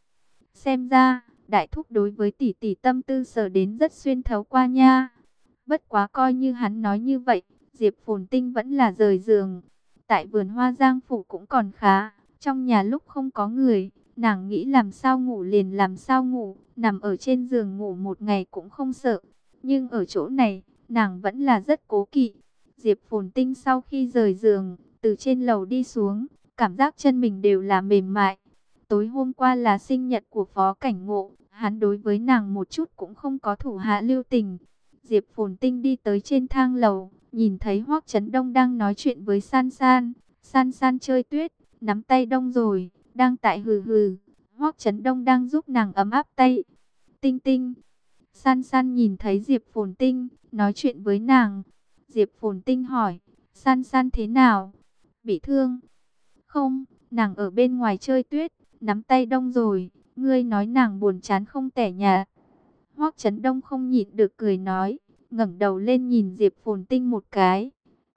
S1: xem ra, đại thúc đối với tỷ tỷ tâm tư sở đến rất xuyên thấu qua nha. Bất quá coi như hắn nói như vậy, Diệp Phồn Tinh vẫn là rời giường. Tại vườn hoa Giang Phủ cũng còn khá, trong nhà lúc không có người, nàng nghĩ làm sao ngủ liền làm sao ngủ, nằm ở trên giường ngủ một ngày cũng không sợ. Nhưng ở chỗ này, nàng vẫn là rất cố kỵ. Diệp Phồn Tinh sau khi rời giường, từ trên lầu đi xuống, cảm giác chân mình đều là mềm mại. Tối hôm qua là sinh nhật của Phó Cảnh Ngộ, hắn đối với nàng một chút cũng không có thủ hạ lưu tình. Diệp Phồn Tinh đi tới trên thang lầu, nhìn thấy Hoắc Chấn Đông đang nói chuyện với San San. San San chơi tuyết, nắm tay Đông rồi, đang tại hừ hừ. Hoắc Chấn Đông đang giúp nàng ấm áp tay. Tinh Tinh. San San nhìn thấy Diệp Phồn Tinh, nói chuyện với nàng. Diệp Phồn Tinh hỏi, San San thế nào? Bị thương? Không, nàng ở bên ngoài chơi tuyết, nắm tay Đông rồi. Ngươi nói nàng buồn chán không tẻ nhà. Hoắc Chấn Đông không nhịn được cười nói, ngẩng đầu lên nhìn Diệp Phồn Tinh một cái.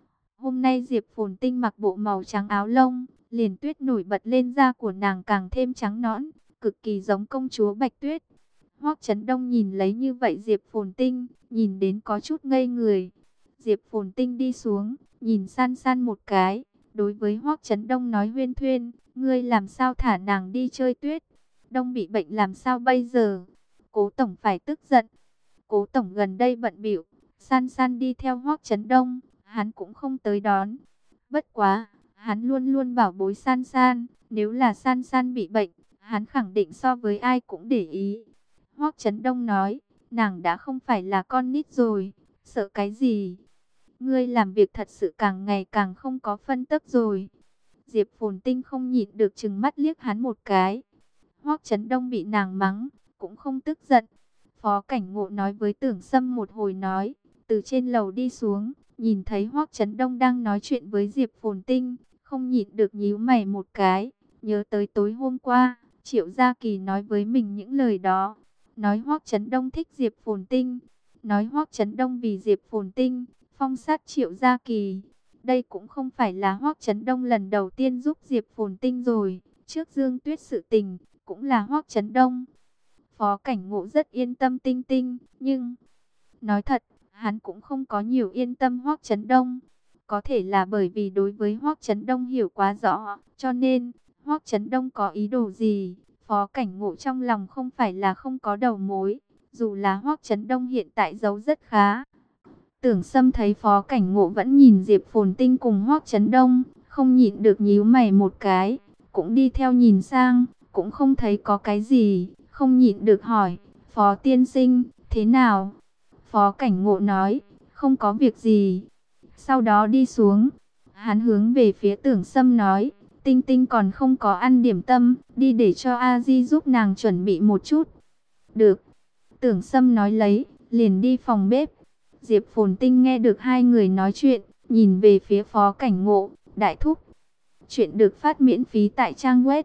S1: Hôm nay Diệp Phồn Tinh mặc bộ màu trắng áo lông, liền tuyết nổi bật lên da của nàng càng thêm trắng nõn, cực kỳ giống công chúa Bạch Tuyết. Hoắc Chấn Đông nhìn lấy như vậy Diệp Phồn Tinh, nhìn đến có chút ngây người. Diệp Phồn Tinh đi xuống, nhìn San San một cái, đối với Hoắc Chấn Đông nói huyên thuyên, ngươi làm sao thả nàng đi chơi tuyết? Đông bị bệnh làm sao bây giờ? Cố tổng phải tức giận. Cố tổng gần đây bận bịu, San San đi theo Hoắc Chấn Đông, hắn cũng không tới đón. Bất quá, hắn luôn luôn bảo bối San San, nếu là San San bị bệnh, hắn khẳng định so với ai cũng để ý. Hoắc Chấn Đông nói, nàng đã không phải là con nít rồi, sợ cái gì? Ngươi làm việc thật sự càng ngày càng không có phân tức rồi. Diệp Phồn Tinh không nhịn được trừng mắt liếc hắn một cái. Hoắc Chấn Đông bị nàng mắng, cũng không tức giận. Phó Cảnh Ngộ nói với Tưởng Sâm một hồi nói, từ trên lầu đi xuống, nhìn thấy Hoắc Chấn Đông đang nói chuyện với Diệp Phồn Tinh, không nhịn được nhíu mày một cái, nhớ tới tối hôm qua, Triệu Gia Kỳ nói với mình những lời đó, nói Hoắc Chấn Đông thích Diệp Phồn Tinh, nói Hoắc Chấn Đông vì Diệp Phồn Tinh, phong sát Triệu Gia Kỳ. Đây cũng không phải là Hoắc Chấn Đông lần đầu tiên giúp Diệp Phồn Tinh rồi, trước Dương Tuyết sự tình, cũng là Hoắc Chấn Đông. Phó Cảnh Ngộ rất yên tâm Tinh Tinh, nhưng nói thật, hắn cũng không có nhiều yên tâm Hoắc Chấn Đông. Có thể là bởi vì đối với Hoắc Chấn Đông hiểu quá rõ, cho nên Hoắc Chấn Đông có ý đồ gì, Phó Cảnh Ngộ trong lòng không phải là không có đầu mối, dù là Hoắc Chấn Đông hiện tại giấu rất khá. Tưởng Sâm thấy Phó Cảnh Ngộ vẫn nhìn Diệp Phồn Tinh cùng Hoắc Chấn Đông, không nhịn được nhíu mày một cái, cũng đi theo nhìn sang, cũng không thấy có cái gì, không nhịn được hỏi, Phó tiên sinh, thế nào? Phó Cảnh Ngộ nói, không có việc gì. Sau đó đi xuống, hắn hướng về phía Tưởng Sâm nói, Tinh Tinh còn không có ăn điểm tâm, đi để cho A Di giúp nàng chuẩn bị một chút. Được. Tưởng Sâm nói lấy, liền đi phòng bếp. Diệp Phồn Tinh nghe được hai người nói chuyện, nhìn về phía Phó Cảnh Ngộ, đại thúc. Chuyện được phát miễn phí tại trang web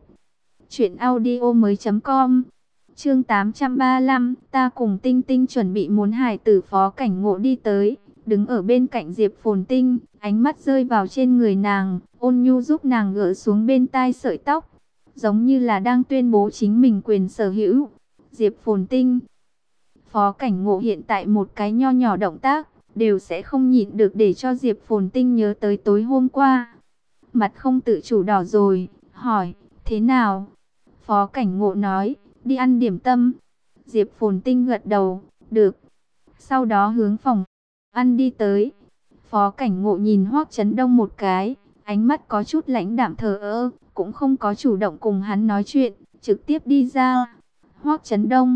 S1: truyệnaudiomoi.com. Chương 835, ta cùng Tinh Tinh chuẩn bị muốn hài tử. Phó Cảnh Ngộ đi tới, đứng ở bên cạnh Diệp Phồn Tinh, ánh mắt rơi vào trên người nàng, ôn nhu giúp nàng gỡ xuống bên tai sợi tóc, giống như là đang tuyên bố chính mình quyền sở hữu. Diệp Phồn Tinh. Phó Cảnh Ngộ hiện tại một cái nho nhỏ động tác, đều sẽ không nhịn được để cho Diệp Phồn Tinh nhớ tới tối hôm qua. Mặt không tự chủ đỏ rồi, hỏi, thế nào? Phó Cảnh Ngộ nói, đi ăn điểm tâm. Diệp Phồn Tinh gật đầu, được. Sau đó hướng phòng ăn đi tới. Phó Cảnh Ngộ nhìn Hoắc Chấn Đông một cái, ánh mắt có chút lãnh đạm thờ ơ, cũng không có chủ động cùng hắn nói chuyện, trực tiếp đi ra. Hoắc Chấn Đông,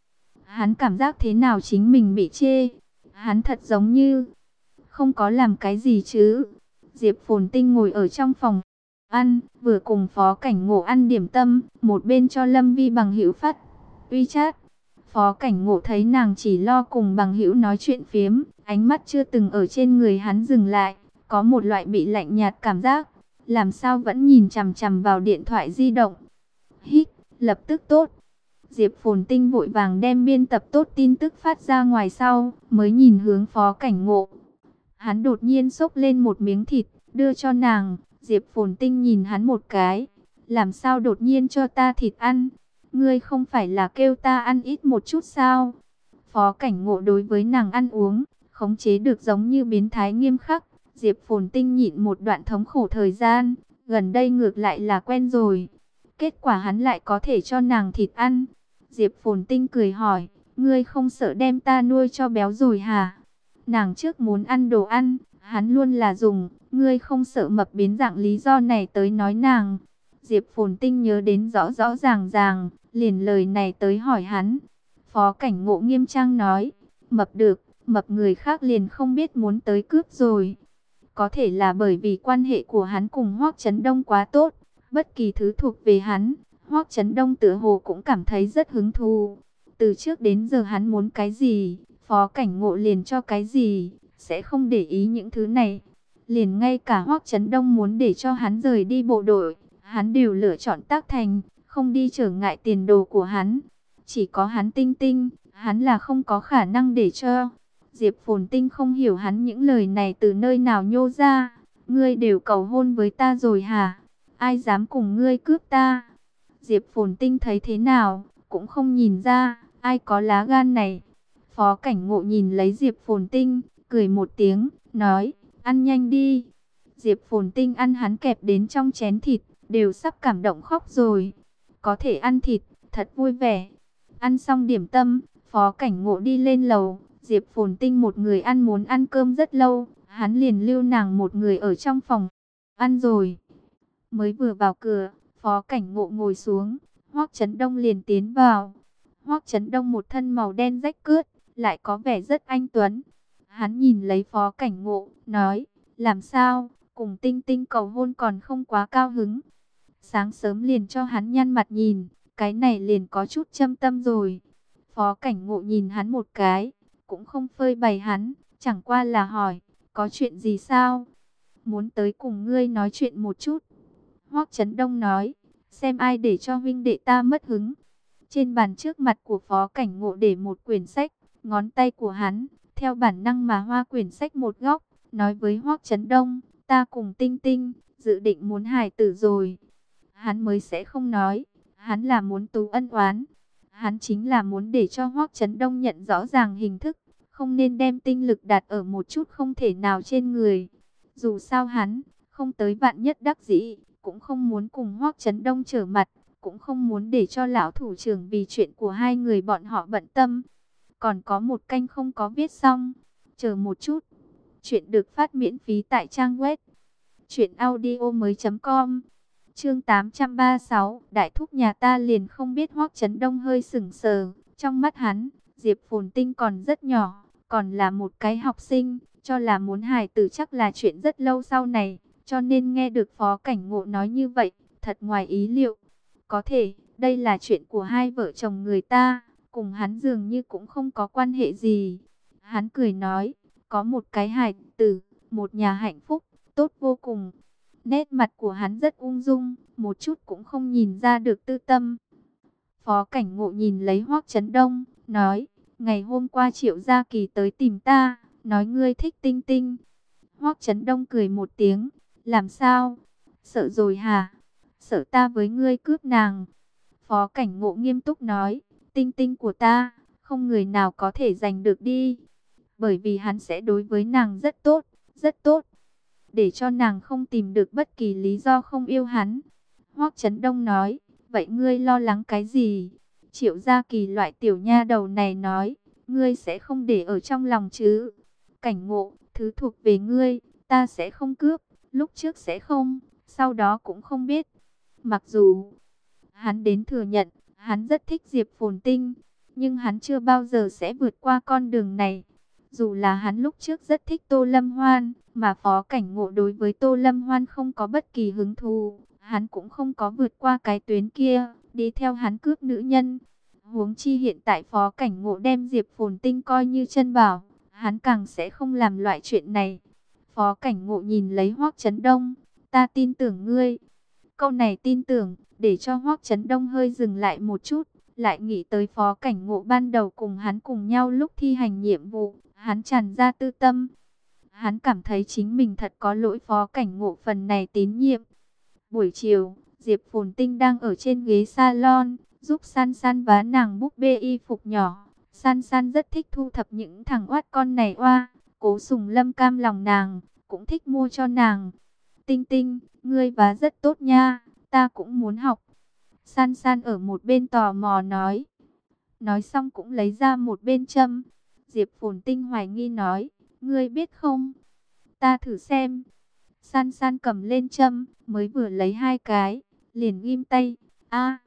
S1: hắn cảm giác thế nào chính mình bị chê? Hắn thật giống như không có làm cái gì chứ. Diệp Phồn Tinh ngồi ở trong phòng ăn, vừa cùng Phó Cảnh Ngộ ăn điểm tâm, một bên cho Lâm Vi bằng hữu phát WeChat. Phó Cảnh Ngộ thấy nàng chỉ lo cùng bằng hữu nói chuyện phiếm, ánh mắt chưa từng ở trên người hắn dừng lại, có một loại bị lạnh nhạt cảm giác, làm sao vẫn nhìn chằm chằm vào điện thoại di động. Hít, lập tức tốt. Diệp Phồn Tinh vội vàng đem biên tập tốt tin tức phát ra ngoài sau, mới nhìn hướng Phó Cảnh Ngộ. Hắn đột nhiên xốc lên một miếng thịt, đưa cho nàng. Diệp Phồn Tinh nhìn hắn một cái. Làm sao đột nhiên cho ta thịt ăn? Ngươi không phải là kêu ta ăn ít một chút sao? Phó Cảnh Ngộ đối với nàng ăn uống, khống chế được giống như biến thái nghiêm khắc. Diệp Phồn Tinh nhịn một đoạn thống khổ thời gian, gần đây ngược lại là quen rồi. Kết quả hắn lại có thể cho nàng thịt ăn. Diệp Phồn Tinh cười hỏi, ngươi không sợ đem ta nuôi cho béo rồi hả? Nàng trước muốn ăn đồ ăn, hắn luôn là dùng, ngươi không sợ mập biến dạng lý do này tới nói nàng. Diệp Phồn Tinh nhớ đến rõ rõ ràng ràng, liền lời này tới hỏi hắn. Phó Cảnh Ngộ nghiêm trang nói, mập được, mập người khác liền không biết muốn tới cướp rồi. Có thể là bởi vì quan hệ của hắn cùng Hoắc Chấn Đông quá tốt, bất kỳ thứ thuộc về hắn, Hoắc Chấn Đông tựa hồ cũng cảm thấy rất hứng thú. Từ trước đến giờ hắn muốn cái gì, Phó Cảnh Ngộ liền cho cái gì, sẽ không để ý những thứ này. Liền ngay cả Hoắc Chấn Đông muốn để cho hắn rời đi bộ đội, hắn đều lựa chọn tác thành, không đi trở ngại tiền đồ của hắn. Chỉ có hắn Tinh Tinh, hắn là không có khả năng để cho. Diệp Phồn Tinh không hiểu hắn những lời này từ nơi nào nhô ra. Ngươi đều cầu hôn với ta rồi hả? Ai dám cùng ngươi cướp ta? Diệp Phồn Tinh thấy thế nào, cũng không nhìn ra, ai có lá gan này. Phó Cảnh Ngộ nhìn lấy Diệp Phồn Tinh, cười một tiếng, nói, ăn nhanh đi. Diệp Phồn Tinh ăn hắn kẹp đến trong chén thịt, đều sắp cảm động khóc rồi. Có thể ăn thịt, thật vui vẻ. Ăn xong điểm tâm, Phó Cảnh Ngộ đi lên lầu. Diệp Phồn Tinh một người ăn muốn ăn cơm rất lâu, hắn liền lưu nàng một người ở trong phòng ăn rồi. Mới vừa vào cửa, Phó Cảnh Ngộ ngồi xuống, Hoắc Chấn Đông liền tiến vào. Hoắc Chấn Đông một thân màu đen rách rưới, lại có vẻ rất anh tuấn. Hắn nhìn lấy Phó Cảnh Ngộ, nói, làm sao, cùng Tinh Tinh cầu hôn còn không quá cao hứng. Sáng sớm liền cho hắn nhăn mặt nhìn, cái này liền có chút châm tâm rồi. Phó Cảnh Ngộ nhìn hắn một cái, cũng không phơi bày hắn, chẳng qua là hỏi, có chuyện gì sao? Muốn tới cùng ngươi nói chuyện một chút. Hoắc Chấn Đông nói, xem ai để cho huynh đệ ta mất hứng. Trên bàn trước mặt của Phó Cảnh Ngộ để một quyển sách, ngón tay của hắn, theo bản năng mà hoa quyển sách một góc, nói với Hoắc Chấn Đông, ta cùng Tinh Tinh, dự định muốn hài tử rồi. Hắn mới sẽ không nói, hắn là muốn tú ân oán. Hắn chính là muốn để cho Hoắc Chấn Đông nhận rõ ràng hình thức, không nên đem tinh lực đặt ở một chút không thể nào trên người. Dù sao hắn, không tới vạn nhất đắc dĩ, cũng không muốn cùng Hoắc Chấn Đông trở mặt, cũng không muốn để cho lão thủ trưởng vì chuyện của hai người bọn họ bận tâm. Còn có một canh không có viết xong, chờ một chút. Chuyện được phát miễn phí tại trang web truyệnaudiomoi.com. Chương 836, đại thúc nhà ta liền không biết. Hoắc Chấn Đông hơi sững sờ, trong mắt hắn, Diệp Phồn Tinh còn rất nhỏ, còn là một cái học sinh, cho là muốn hài tử chắc là chuyện rất lâu sau này, cho nên nghe được Phó Cảnh Ngộ nói như vậy, thật ngoài ý liệu. Có thể, đây là chuyện của hai vợ chồng người ta, cùng hắn dường như cũng không có quan hệ gì. Hắn cười nói, có một cái hài tử, một nhà hạnh phúc, tốt vô cùng. Nét mặt của hắn rất ung dung, một chút cũng không nhìn ra được tư tâm. Phó Cảnh Ngộ nhìn lấy Hoắc Chấn Đông, nói, ngày hôm qua Triệu Gia Kỳ tới tìm ta, nói ngươi thích Tinh Tinh. Hoắc Chấn Đông cười một tiếng, làm sao? Sợ rồi hả? Sợ ta với ngươi cướp nàng. Phó Cảnh Ngộ nghiêm túc nói, Tinh Tinh của ta, không người nào có thể giành được đi. Bởi vì hắn sẽ đối với nàng rất tốt, rất tốt. Để cho nàng không tìm được bất kỳ lý do không yêu hắn. Hoắc Chấn Đông nói, vậy ngươi lo lắng cái gì? Triệu Gia Kỳ loại tiểu nha đầu này nói, ngươi sẽ không để ở trong lòng chứ? Cảnh Ngộ, thứ thuộc về ngươi, ta sẽ không cướp, lúc trước sẽ không, sau đó cũng không biết. Mặc dù hắn đến thừa nhận, hắn rất thích Diệp Phồn Tinh, nhưng hắn chưa bao giờ sẽ vượt qua con đường này. Dù là hắn lúc trước rất thích Tô Lâm Hoan, mà Phó Cảnh Ngộ đối với Tô Lâm Hoan không có bất kỳ hứng thú, hắn cũng không có vượt qua cái tuyến kia, đi theo hắn cướp nữ nhân. Huống chi hiện tại Phó Cảnh Ngộ đem Diệp Phồn Tinh coi như chân bảo, hắn càng sẽ không làm loại chuyện này. Phó Cảnh Ngộ nhìn lấy Hoắc Chấn Đông, ta tin tưởng ngươi. Câu này tin tưởng, để cho Hoắc Chấn Đông hơi dừng lại một chút, lại nghĩ tới Phó Cảnh Ngộ ban đầu cùng hắn cùng nhau lúc thi hành nhiệm vụ, hắn tràn ra tư tâm. Hắn cảm thấy chính mình thật có lỗi Phó Cảnh Ngộ phần này tín nhiệm. Buổi chiều, Diệp Phồn Tinh đang ở trên ghế salon, giúp San San vá nàng búp bê y phục nhỏ. San San rất thích thu thập những thằng oát con này oa, Cố Sùng Lâm cam lòng nàng, cũng thích mua cho nàng. Tinh Tinh, ngươi vá rất tốt nha, ta cũng muốn học. San San ở một bên tò mò nói. Nói xong cũng lấy ra một bên châm. Diệp Phồn Tinh hoài nghi nói, ngươi biết không? Ta thử xem. San San cầm lên châm, mới vừa lấy 2 cái, liền ghim tay. A.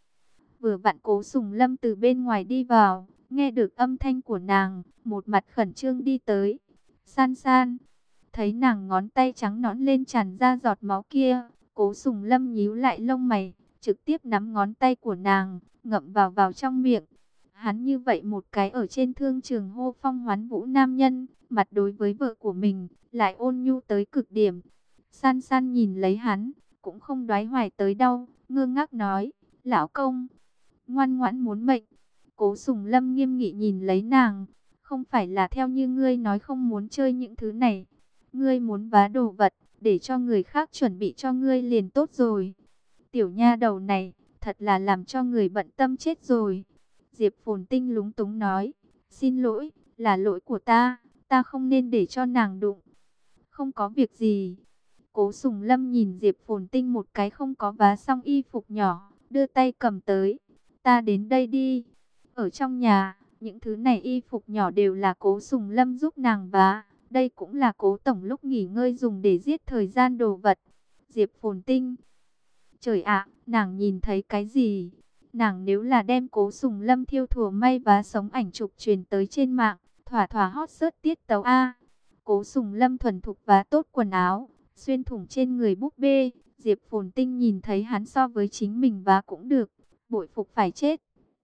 S1: Vừa vặn Cố Sùng Lâm từ bên ngoài đi vào, nghe được âm thanh của nàng, một mặt khẩn trương đi tới. San San, thấy nàng ngón tay trắng nõn lên tràn ra giọt máu kia, Cố Sùng Lâm nhíu lại lông mày, trực tiếp nắm ngón tay của nàng, ngậm vào trong miệng. Hắn như vậy một cái ở trên thương trường hô phong hoán vũ nam nhân, mặt đối với vợ của mình, lại ôn nhu tới cực điểm. San San nhìn lấy hắn, cũng không đoái hoài tới đâu, ngơ ngác nói, lão công, ngoan ngoãn muốn mệnh. Cố Sùng Lâm nghiêm nghị nhìn lấy nàng, không phải là theo như ngươi nói không muốn chơi những thứ này. Ngươi muốn vá đồ vật, để cho người khác chuẩn bị cho ngươi liền tốt rồi. Tiểu nha đầu này, thật là làm cho người bận tâm chết rồi. Diệp Phồn Tinh lúng túng nói, xin lỗi, là lỗi của ta không nên để cho nàng đụng. Không có việc gì. Cố Sùng Lâm nhìn Diệp Phồn Tinh một cái không có vá xong y phục nhỏ, đưa tay cầm tới. Ta đến đây đi. Ở trong nhà, những thứ này y phục nhỏ đều là Cố Sùng Lâm giúp nàng vá. Đây cũng là Cố tổng lúc nghỉ ngơi dùng để giết thời gian đồ vật. Diệp Phồn Tinh. Trời ạ, nàng nhìn thấy cái gì? Nàng nếu là đem Cố Sùng Lâm thiêu thùa may vá sống ảnh chụp truyền tới trên mạng, thỏa thỏa hot search tiết tấu A. Cố Sùng Lâm thuần thục vá tốt quần áo, xuyên thủng trên người búp bê. Diệp Phồn Tinh nhìn thấy hắn so với chính mình vá cũng được, bội phục phải chết.